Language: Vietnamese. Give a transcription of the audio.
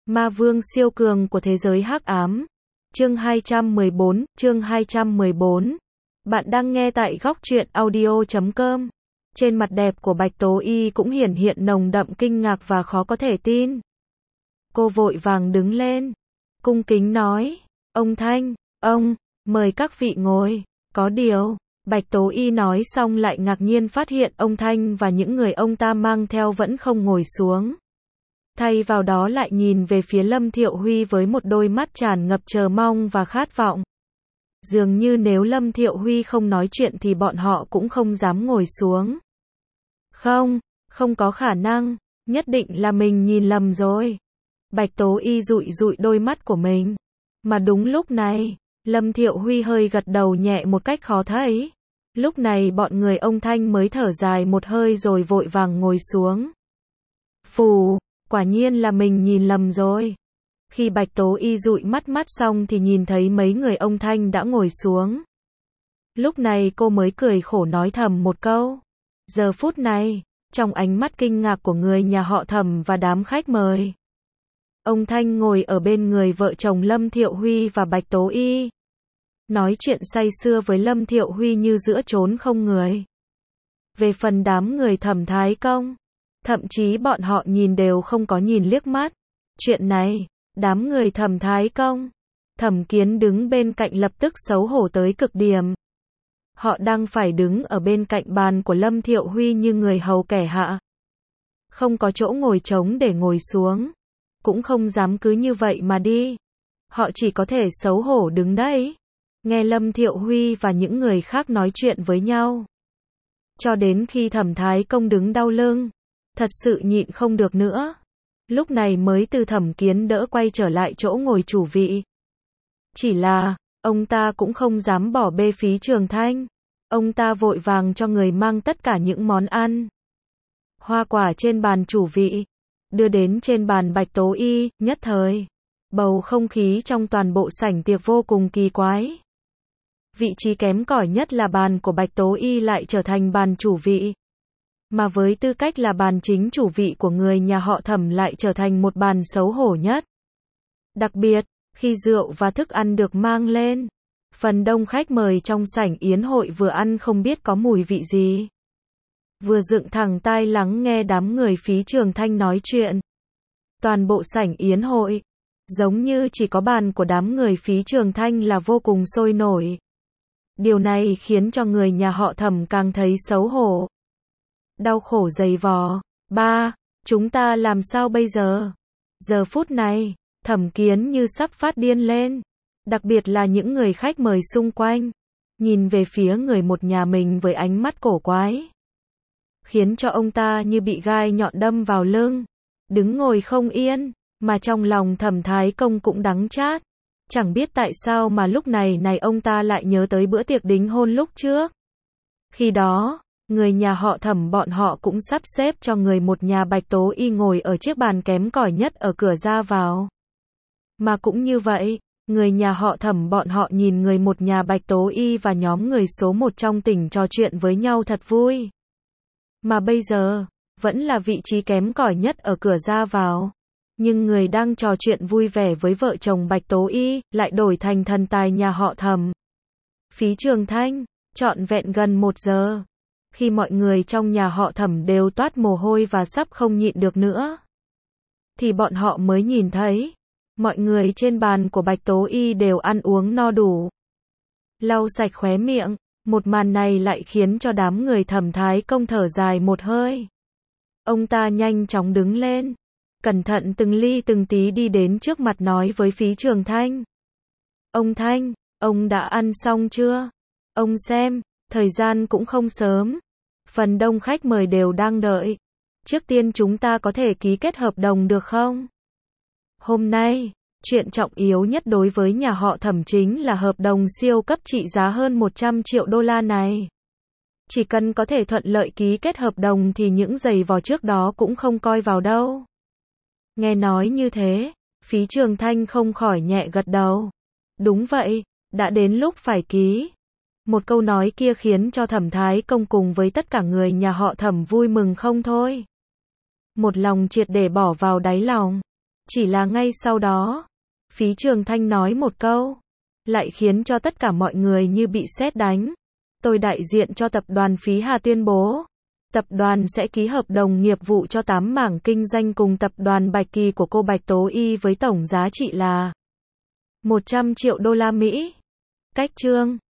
Ma vương siêu cường của thế giới hắc ám. Chương 214. Bạn đang nghe tại góc truyện audio.com. Trên mặt đẹp của Bạch Tố Y cũng hiển hiện nồng đậm kinh ngạc và khó có thể tin. Cô vội vàng đứng lên, cung kính nói, ông Thanh, mời các vị ngồi. Có điều, Bạch Tố Y nói xong lại ngạc nhiên phát hiện ông Thanh và những người ông ta mang theo vẫn không ngồi xuống. Thay vào đó lại nhìn về phía Lâm Thiệu Huy với một đôi mắt tràn ngập chờ mong và khát vọng. Dường như nếu Lâm Thiệu Huy không nói chuyện thì bọn họ cũng không dám ngồi xuống. Không có khả năng, nhất định là mình nhìn lầm rồi. Bạch Tố Y dụi dụi đôi mắt của mình. Mà đúng lúc này, Lâm Thiệu Huy hơi gật đầu nhẹ một cách khó thấy. Lúc này bọn người ông Thanh mới thở dài một hơi rồi vội vàng ngồi xuống. Phù, quả nhiên là mình nhìn lầm rồi. Khi Bạch Tố Y dụi mắt xong thì nhìn thấy mấy người ông Thanh đã ngồi xuống. Lúc này cô mới cười khổ nói thầm một câu. Giờ phút này, trong ánh mắt kinh ngạc của người nhà họ Thẩm và đám khách mời, ông Thanh ngồi ở bên người vợ chồng Lâm Thiệu Huy và Bạch Tố Y, nói chuyện say sưa với Lâm Thiệu Huy như giữa chốn không người. Về phần đám người Thẩm Thái Công, thậm chí bọn họ nhìn đều không có nhìn liếc mắt. Chuyện này, đám người Thẩm Thái Công, Thẩm Kiến đứng bên cạnh lập tức xấu hổ tới cực điểm. Họ đang phải đứng ở bên cạnh bàn của Lâm Thiệu Huy như người hầu kẻ hạ. Không có chỗ ngồi trống để ngồi xuống. Cũng không dám cứ như vậy mà đi. Họ chỉ có thể xấu hổ đứng đấy, nghe Lâm Thiệu Huy và những người khác nói chuyện với nhau. Cho đến khi Thẩm Thái Công đứng đau lưng, thật sự nhịn không được nữa. Lúc này mới từ Thẩm Kiến đỡ quay trở lại chỗ ngồi chủ vị. Chỉ là, ông ta cũng không dám bỏ bê Phí Trường Thanh. Ông ta vội vàng cho người mang tất cả những món ăn, hoa quả trên bàn chủ vị, đưa đến trên bàn Bạch Tố Y. Nhất thời, bầu không khí trong toàn bộ sảnh tiệc vô cùng kỳ quái. Vị trí kém cỏi nhất là bàn của Bạch Tố Y lại trở thành bàn chủ vị. Mà với tư cách là bàn chính chủ vị của người nhà họ Thẩm lại trở thành một bàn xấu hổ nhất. Đặc biệt, khi rượu và thức ăn được mang lên, phần đông khách mời trong sảnh yến hội vừa ăn không biết có mùi vị gì, vừa dựng thẳng tai lắng nghe đám người Phí Trường Thanh nói chuyện. Toàn bộ sảnh yến hội, giống như chỉ có bàn của đám người Phí Trường Thanh là vô cùng sôi nổi. Điều này khiến cho người nhà họ Thẩm càng thấy xấu hổ. Đau khổ dày vò. Chúng ta làm sao bây giờ? Giờ phút này, Thẩm Kiến như sắp phát điên lên. Đặc biệt là những người khách mời xung quanh, nhìn về phía người một nhà mình với ánh mắt cổ quái, khiến cho ông ta như bị gai nhọn đâm vào lưng, đứng ngồi không yên, mà trong lòng Thẩm Thái Công cũng đắng chát. Chẳng biết tại sao mà lúc này ông ta lại nhớ tới bữa tiệc đính hôn lúc trước. Khi đó, người nhà họ Thẩm bọn họ cũng sắp xếp cho người một nhà Bạch Tố Y ngồi ở chiếc bàn kém cỏi nhất ở cửa ra vào. Mà cũng như vậy, người nhà họ Thẩm bọn họ nhìn người một nhà Bạch Tố Y và nhóm người số 1 trong tỉnh trò chuyện với nhau thật vui. Mà bây giờ, vẫn là vị trí kém cỏi nhất ở cửa ra vào. Nhưng người đang trò chuyện vui vẻ với vợ chồng Bạch Tố Y, lại đổi thành thần tài nhà họ Thẩm, Phí Trường Thanh. Trọn vẹn gần 1 giờ. Khi mọi người trong nhà họ Thẩm đều toát mồ hôi và sắp không nhịn được nữa, thì bọn họ mới nhìn thấy, mọi người trên bàn của Bạch Tố Y đều ăn uống no đủ, lau sạch khóe miệng. Một màn này lại khiến cho đám người Thẩm Thái Công thở dài một hơi. Ông ta nhanh chóng đứng lên, cẩn thận từng ly từng tí đi đến trước mặt nói với Phí Trường Thanh. Ông Thanh, ông đã ăn xong chưa? Ông xem, thời gian cũng không sớm. Phần đông khách mời đều đang đợi. Trước tiên chúng ta có thể ký kết hợp đồng được không? Hôm nay, chuyện trọng yếu nhất đối với nhà họ Thẩm chính là hợp đồng siêu cấp trị giá hơn 100 triệu đô la này. Chỉ cần có thể thuận lợi ký kết hợp đồng thì những giày vò trước đó cũng không coi vào đâu. Nghe nói như thế, Phí Trường Thanh không khỏi nhẹ gật đầu. Đúng vậy, đã đến lúc phải ký. Một câu nói kia khiến cho Thẩm Thái Công cùng với tất cả người nhà họ Thẩm vui mừng không thôi. Một lòng triệt để bỏ vào đáy lòng. Chỉ là ngay sau đó, Phí Trường Thanh nói một câu, lại khiến cho tất cả mọi người như bị sét đánh. Tôi đại diện cho tập đoàn Phí Hà tuyên bố, tập đoàn sẽ ký hợp đồng nghiệp vụ cho 8 mảng kinh doanh cùng tập đoàn Bạch Kỳ của cô Bạch Tố Y với tổng giá trị là 100 triệu đô la Mỹ. Cách chương